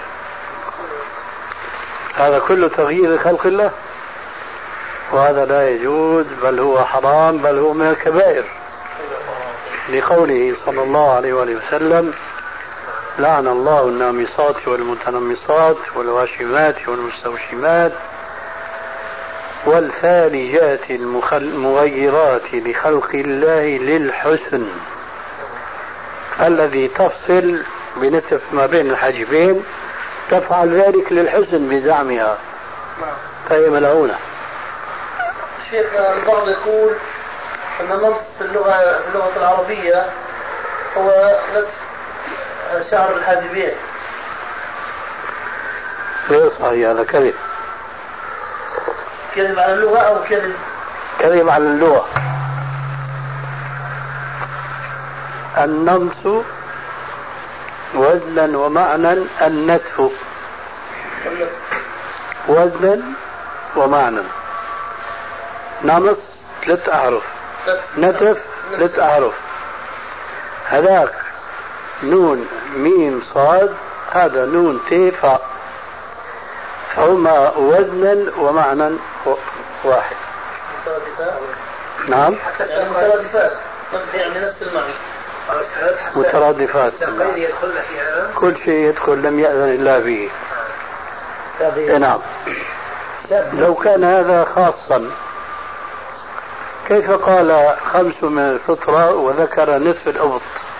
Speaker 2: هذا كله تغيير خلق الله، وهذا لا يجوز، بل هو حرام، بل هو من الكبائر، لقوله صلى الله عليه وآله وسلم: لعن الله النامصات والمتنمصات والواشمات والمستوشمات والفالجات المغيرات لخلق الله للحسن. الذي تفصل بنتف ما بين الحاجبين تفعل ذلك للحسن بزعمها، فهي ملعونة.
Speaker 5: شيخ، البعض يقول أن نص اللغة العربية هو نفس شعر الحاجبين.
Speaker 2: غير صحيح، هذا كذب.
Speaker 5: كذب على اللغة أو
Speaker 2: كذب على اللغة. النمس وزنا ومعنى، النتف وزنا ومعنى. نمص 3 أحرف، نتف 3 أحرف. هذاك نون ميم صاد هذا نون ت فاء، فهما وزنا ومعنى واحد. نعم
Speaker 5: مترادفات يعني نفس المعنى.
Speaker 2: مترادفات كل شيء يدخل لم يأذن الله به. نعم. لو كان هذا خاصا كيف قال 5 من الفطرة وذكر نصف الأبط؟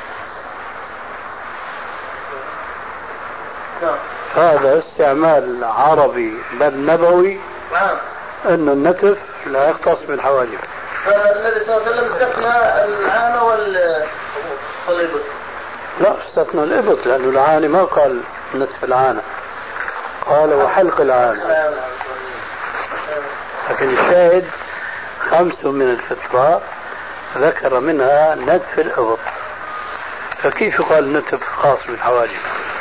Speaker 2: هذا استعمال عربي بل نبوي أن النتف لا يختص بالحواجب.
Speaker 5: فالنبي صلى الله عليه وسلم استثنى العانة والإبط.
Speaker 2: لا استثنى الإبط لأنه العانة ما قال نتف العانة، قال وحلق العانة. لكن الشاهد 5 من الفطرة ذكر منها نتف الإبط، فكيف قال نتف خاص بالحواجب؟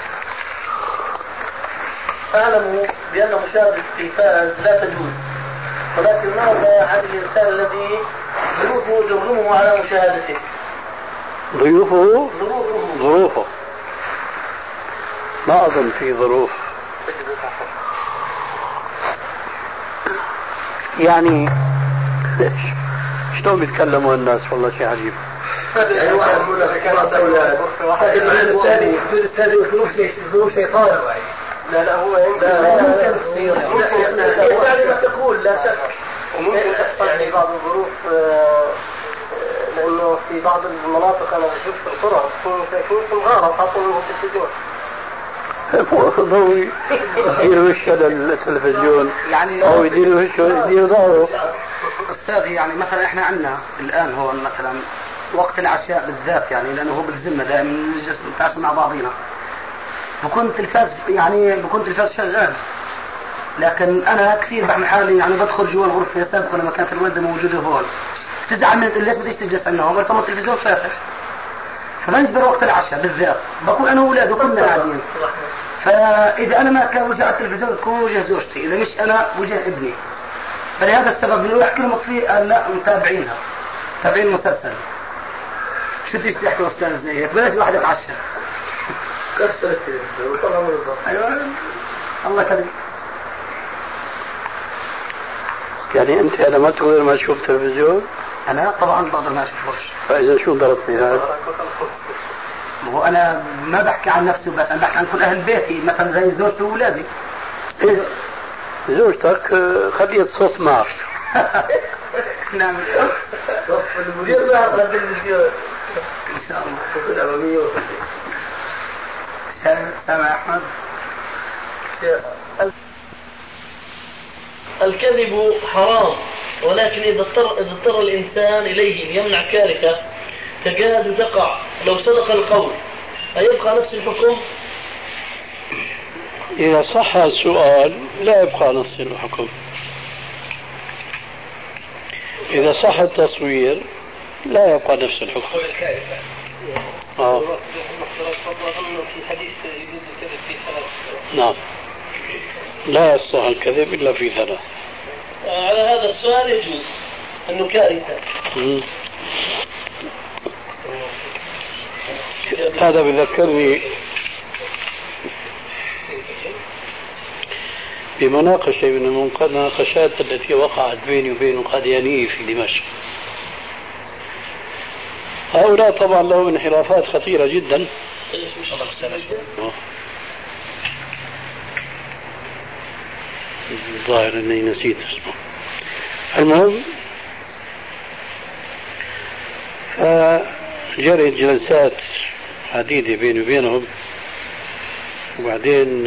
Speaker 5: أعلم بأن مشاهدة التلفاز لا تجوز، ولكن ماذا عن الإنسان الذي ظروفه تغلمه على مشاهدته؟
Speaker 2: ظروفه ما أظن في ظروف يعني شلون بيتكلموا الناس؟ والله شيء عجيب.
Speaker 5: ظروف شيطان. لا هو يعني ما تقول لا شك وممكن تحصل يعني بعض الظروف، لأنه في بعض المناطق أنا بشوف في القرى تكون ساكنين في مغارة وحاطين التلفزيون
Speaker 2: ضوي يدير وشه للتلفزيون يعني أو يدير وشه يدير ظهره.
Speaker 1: أستاذي يعني مثلا إحنا عندنا الآن هو مثلا وقت العشاء بالذات يعني لأنه هو بالذمة دائما نجلس نتعشى مع بعضينا، بكون تلفاز شغال، لكن أنا كثير بعمل حالي يعني بدخل جوا الغرفة يسابق لما كانت الوالدة موجودة هون تزعل من ليش بديش تجلس عندنا هون برطم التلفزيون فاتح، فبنجبر وقت العشاء بالذات بكون أنا وأولاد وكلنا قاعدين، فإذا أنا ما كان وجه التلفزيون تكون وجه زوجتي، إذا مش أنا وجه ابني، فلهذا السبب بنروح كلمة فيه قال لا متابعين مسلسل. شو بديش تحكي أستاذ زي هيك؟ بلاش واحد يتعشى كسر التلفزيون وطلع من الضغط. أيوة الله كريم.
Speaker 2: يعني أنت أنا ما تقدر ما تشوف تلفزيون؟
Speaker 1: أنا طبعا بقدر ما أشوفوش.
Speaker 2: فإذا شو ضربتني هذا؟
Speaker 1: هو أنا ما بحكي عن نفسي بس أنا بحكي عن كل أهل بيتي مثلا زي زوجتي وأولادي.
Speaker 2: إيه؟ زوجتك خليها تصص معك.
Speaker 1: نعم.
Speaker 5: صف المدير ما قبل المدير.
Speaker 1: إن شاء الله.
Speaker 5: كل الأمامية.
Speaker 1: سامع أحمد.
Speaker 5: الكذب حرام، ولكن إذا اضطر الإنسان إليه ليمنع كارثة تكاد تقع لو صدق القول أيبقى نفس الحكم؟
Speaker 2: إذا صح السؤال لا يبقى نفس الحكم. إذا صح التصوير لا يبقى نفس الحكم. نعم لا يصح الكذب إلا في 3.
Speaker 5: على هذا السؤال يجوز أنه كارثة.
Speaker 2: هذا بذكرني بمناقشة من المناقشات التي وقعت بيني وبين القاديانية في دمشق. هؤلاء طبعا لهم انحرافات خطيرة جدا. الظاهر اني نسيت اسمه. المهم فجرت جلسات عديدة بيني وبينهم، وبعدين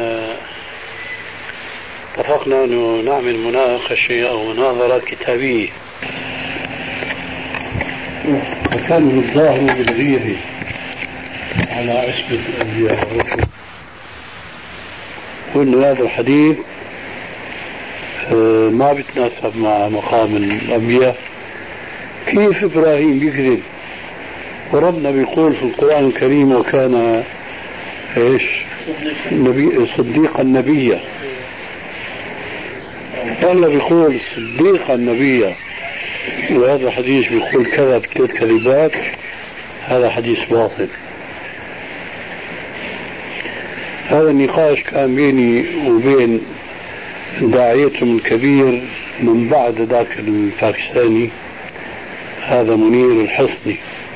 Speaker 2: اتفقنا انه نعمل مناقشة او مناظرة كتابية، وكان الظاهر بالغيرة على عصمة الأنبياء والرسل، وأن هذا الحديث ما بيتناسب مع مقام الأنبياء. كيف إبراهيم بيكذب وربنا بيقول في القرآن الكريم وكان إيش صديقا نبيا، الله بيقول صديقا نبيا وهذا الحديث بيقول كذب 3 كذبات، هذا حديث باطل. هذا النقاش كان بيني وبين داعيتهم الكبير من بعد ذاك الباكستاني، هذا منير الحصني،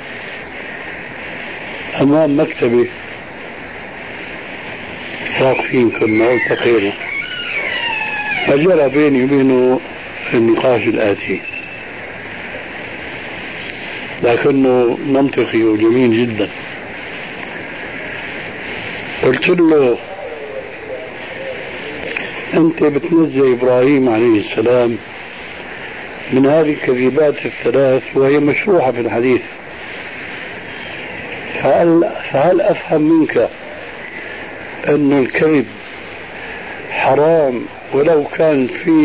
Speaker 2: أمام مكتبه واقفين كنا والتقينا، فجرى بيني وبينه النقاش الآتي، لكنه منطقي وجميل جدا. قلت له: أنت بتنزل إبراهيم عليه السلام من هذه الكذبات الثلاث وهي مشروحة في الحديث، فهل أفهم منك أن الكذب حرام ولو كان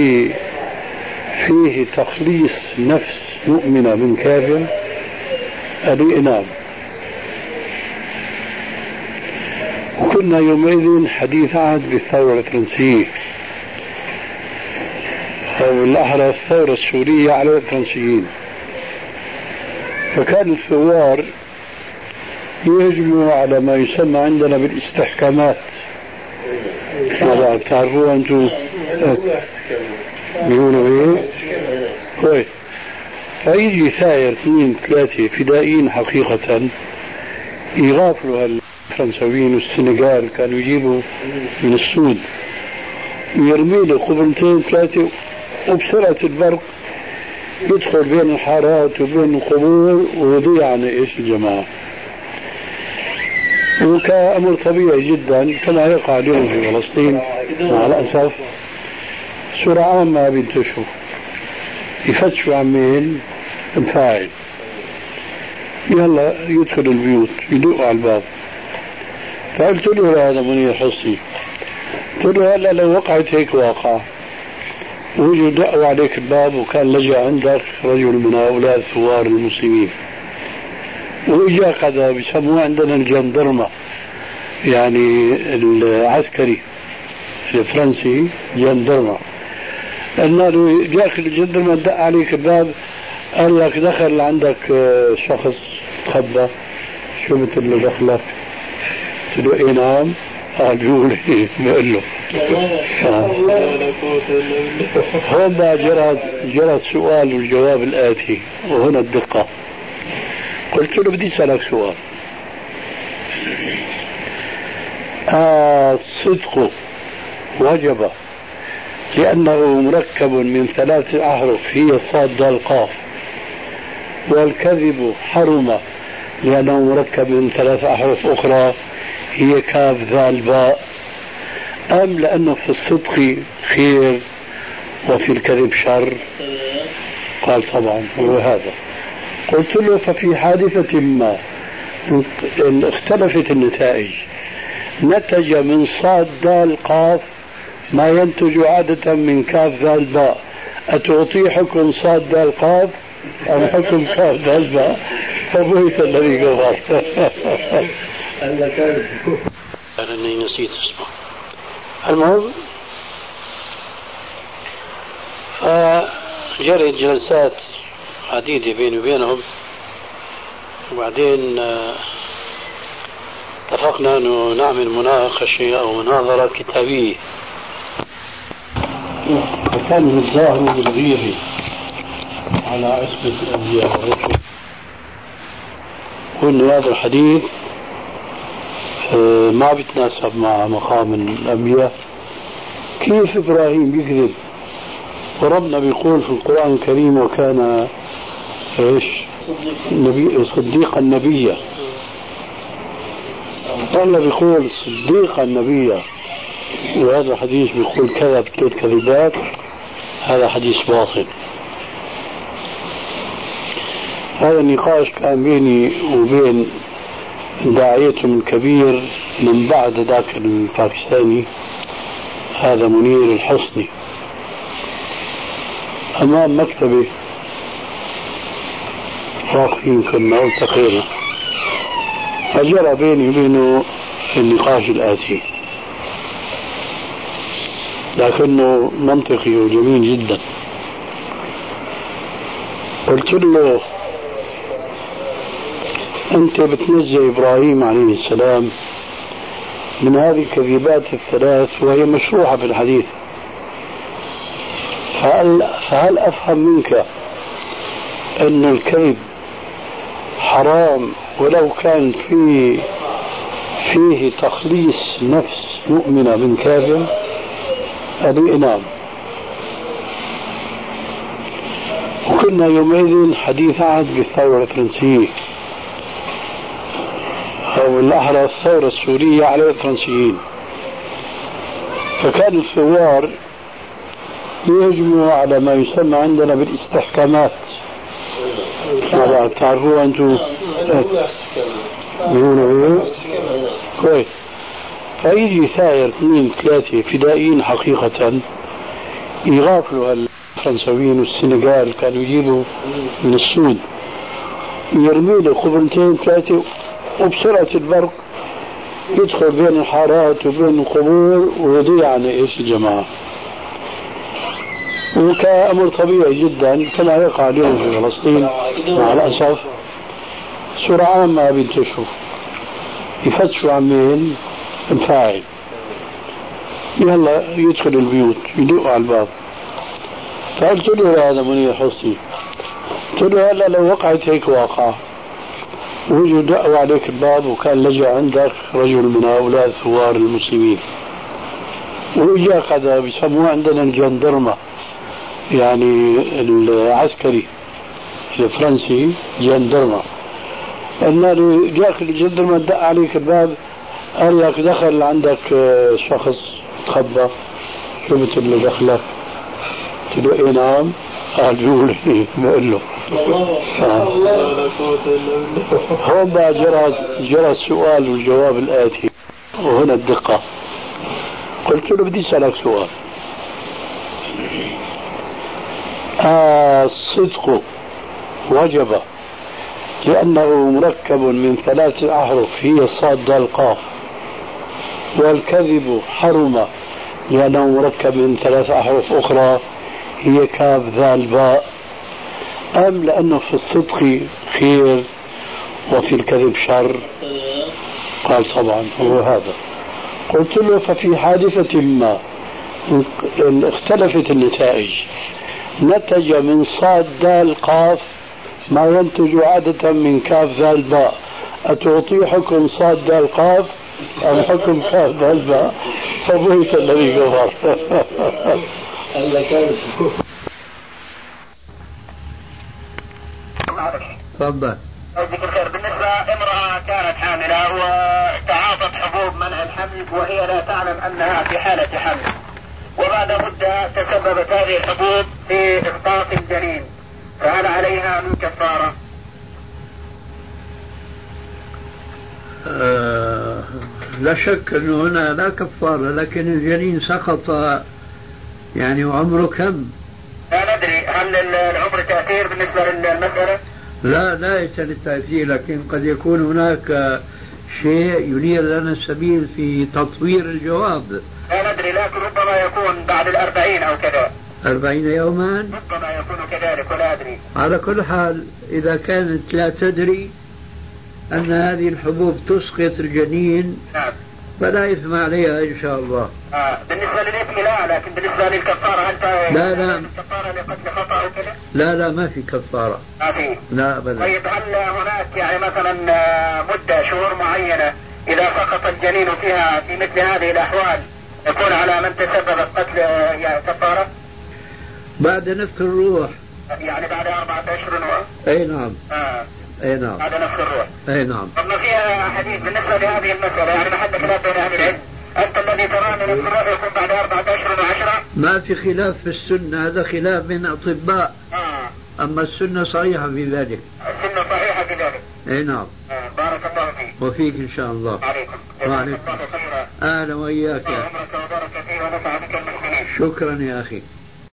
Speaker 2: فيه تخليص نفس مؤمنة من كافر؟ أبي نعم. وكنا يومئذ حديث عهد بالثورة الفرنسية، أو الأحرى الثورة السورية على الفرنسيين، فكان الثوار يهجموا على ما يسمى عندنا بالاستحكامات. تعرفوا أنتم بيقولوا إيه؟ فيجي ثائر 2 3 فدائيين حقيقة يغافلوا الفرنساويين والسنغال، كانوا يجيبوا من السود ويرمي له قبلتين 3 وبسرعة البرق يدخل بين الحارات وبين القبور ويضيع عن ايش الجماعة. وكأمر طبيعي جدا كما يقع اليوم في فلسطين مع الأسف، سرعان ما بينتشروا يفتشوا عن مين الفاعل، يلا يدخل البيوت يدقوا على الباب. فقلت له هذا منير حصني، قلت له هلا لو وقعت هيك واقع ويجوا دقوا عليك الباب وكان لجأ عندك رجل من هؤلاء الثوار المسلمين وإجاك هذا بيسموه عندنا الجندرمة، يعني العسكري الفرنسي جندرمة، قالنا جاك الجندرمة دق عليك الباب قال لك دخل عندك شخص تخبى، شو مثل له دخلك؟ قلت له ايه نعم. قال بيقول ايه؟ بقول له هون بقى جرت سؤال والجواب الآتي، وهنا الدقة. قلت له بدي أسألك سؤال، الصدق وجب لأنه مركب من 3 أحرف هي الصاد دال قاف، والكذب حرم لأنه مركب من 3 أحرف أخرى هي كاف ذال باء، أم لأنه في الصدق خير وفي الكذب شر؟ قال طبعا هو هذا. قلت له ففي حادثة ما اختلفت النتائج، نتج من صاد دال قاف ما ينتج عادة من كاف ذال باء، أتعطي حكم صاد دال قاف أم حكم كاف ذال باء؟ فبهت الذي قال أنني نسيت اسمه. المهم جرت جلسات عديدة بيني وبينهم، وبعدين اتفقنا أنه نعمل مناقشة أو مناظرة كتابية. وكان الظاهر بالغير على عصمة الأنبياء والرسل، وأن هذا الحديث ما بيتناسب مع مقام الأنبياء. كيف إبراهيم بيكذب وربنا بيقول في القرآن الكريم وكان ايش صديقا نبيا، الله بيقول صديقا نبيا، وهذا الحديث بيقول كذب 3 كذبات، هذا حديث باطل. هذا النقاش كان بيني وبين داعيتهم الكبير من بعد ذاك الباكستاني، هذا منير الحصني، أمام مكتبه واقفين كنا والتقينا، فجرى بيني وبينه النقاش الآتي، لكنه منطقي وجميل جدا. قلت له أنت بتنزل إبراهيم عليه السلام من هذه الكذبات الثلاث وهي مشروعة في الحديث. فهل أفهم منك أن الكذب حرام ولو كان فيه تخليص نفس مؤمنة من كافر؟ أبي نعم. وكنا يومئذ حديث عهد بالثورة الفرنسية، أو بالأحرى الثورة السورية على الفرنسيين. فكان الثوار يهجموا على ما يسمى عندنا بالاستحكامات. تعرفوا أنتم كويس. فيجي ثائر 2 3 فدائيين حقيقة يغافلوا الفرنساويين والسنغال، كانوا يجيبوا من السود يرمي له قبلتين 3 وبسرعة البرق يدخل بين الحارات وبين القبور ويضيع عن ايش الجماعة. وكأمر طبيعي جدا كما يقع اليوم في فلسطين مع الأسف. سرعان ما بينتشروا يفتشوا عن مين الفاعل، يلا يدخل البيوت يدقوا على الباب. فقلت له هذا منير حسني، قلت له هلا لو وقعت هيك واقعة ويجوا دقوا عليك الباب وكان لجأ عندك رجل من هؤلاء الثوار المسلمين وإجاك هذا بيسموه عندنا الجندرمة، يعني العسكري الفرنسي جندرمة، قلنا له جاك الجندرمة دق عليك الباب قال لك دخل عندك شخص تخبى، شو بتقول له دخلك؟ قلت له ايه نعم. قال بيقول ايه؟ بقول له هون بقى جرى السؤال والجواب الآتي، وهنا الدقة. قلت له بدي أسألك سؤال، الصدق وجب لأنه مركب من 3 أحرف هي صاد دال قاف، والكذب حرم لأنه مركب من 3 أحرف أخرى هي كاف ذال باء، أم لأنه في الصدق خير وفي الكذب شر؟ قال طبعا هو هذا. قلت له ففي حادثة ما اختلفت النتائج، نتج من صاد دال قاف ما ينتج عادة من كاف ذال باء، أتعطي حكم صاد دال قاف أم حكم كاف ذال باء؟ فبهت الذي كفر.
Speaker 6: تفضل.
Speaker 5: بالنسبة امرأة كانت حاملة وتعاطت حبوب منع الحمل وهي لا تعلم أنها في حالة حمل، وبعد مدة تسببت هذه الحبوب في إسقاط الجنين، فهل عليها من كفارة؟
Speaker 6: لا شك أنه هنا لا كفارة، لكن الجنين سقط يعني وعمره كم؟
Speaker 5: لا ندري هل العمر تأثير بالنسبة للمسألة؟
Speaker 6: لا ليس للتأثير، لكن قد يكون هناك شيء ينير لنا السبيل في تطوير الجواب.
Speaker 5: لا ندري، لكن ربما يكون بعد 40 أو كذا.
Speaker 6: 40 يوما
Speaker 5: ربما يكون كذلك ولا أدري.
Speaker 6: على كل حال إذا كانت لا تدري أن هذه الحبوب تسقط الجنين
Speaker 5: نعم
Speaker 6: فلا إثم عليها إن شاء الله.
Speaker 5: بالنسبة للإثم لا، لكن بالنسبة للكفارة هل
Speaker 6: لا
Speaker 5: الكفارة لقتل خطأ أو كذا؟
Speaker 6: لا ما في كفارة.
Speaker 5: ما في.
Speaker 6: لا أبدا.
Speaker 5: طيب هل هناك يعني مثلا مدة شهور معينة إذا سقط الجنين فيها في مثل هذه الأحوال يكون على من تسبب القتل يعني كفارة؟
Speaker 6: بعد نفخ الروح.
Speaker 5: يعني بعد 4 أشهر
Speaker 6: أي نعم. اي نعم.
Speaker 5: بعد نفخ الروح.
Speaker 6: اي نعم.
Speaker 5: أما فيها حديث بالنسبة لهذه المسألة يعني محل خلاف بين أهل العلم، أنت الذي ترى أن نفخ الروح يكون بعد 4 أشهر و10؟
Speaker 6: ما في خلاف في السنة، هذا خلاف بين أطباء. أما السنة صحيحة في ذلك.
Speaker 5: السنة صحيحة في ذلك.
Speaker 6: اي نعم.
Speaker 5: بارك الله فيك.
Speaker 6: وفيك إن شاء الله.
Speaker 5: عليكم.
Speaker 6: وعليكم. أهلا وإياك.
Speaker 5: عمرك وبارك فيه ونفع بك المسلمين.
Speaker 6: شكرا يا أخي.